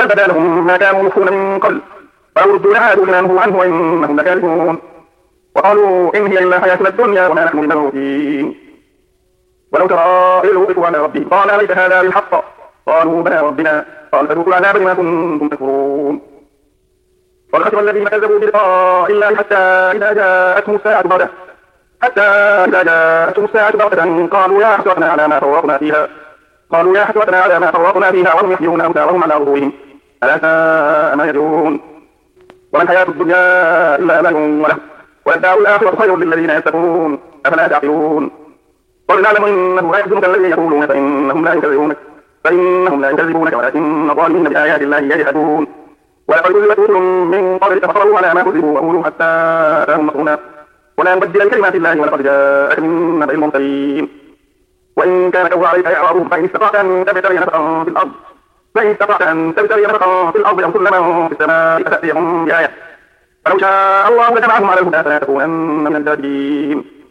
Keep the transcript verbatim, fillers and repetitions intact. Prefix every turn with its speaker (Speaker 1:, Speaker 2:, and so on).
Speaker 1: بل بدا لهم ما كانوا يخفون من قبل ولو ردوا لعادوا لما نهوا عنه وإنهم لكاذبون وقالوا إن هي إلا حياتنا الدنيا وما نحن بمبعوثين ولو ترى إذ وقفوا على ربهم قال أليس هذا بالحق قالوا بلى ربنا قال فذوقوا العذاب بما كنتم تكفرون قد خسر الذين كذبوا بلقاء الله حتى إذا جاءتهم الساعة بغتة حتى إذا جاءتهم الساعة بغتة قالوا يا حسرتنا على ما فرطنا فيها قالوا يا حسرتنا على ما فرطنا فيها وهم يحيون أوتارهم على ظهورهم ألا ساء ما يدعون وما الحياة الدنيا إلا لهو وله والدار الآخرة خير للذين يتقون أفلا تعقلون قل نعلم إنه لا يحزنك الذي يقولون فإنهم لا يكذبونك فإنهم لا يكذبونك ولكن الظالمين بآيات الله يجحدون ولقد كذبت رسل من قبلك فصبروا على ما كذبوا وأولوا حتى أتاهم نصرنا ولا نبدل لكلمات الله ولقد جاءك من نبأ المرسلين وإن كان كبر عليك إعراضهم فإن استطعت أن تبتغي نفقا في الأرض فإن استطعت أن تبتغي نفقا في الأرض أو سلما في السماء فتأتيهم بآية فلو شاء الله لجمعهم على الهدى فلا تكونن من الجاهلين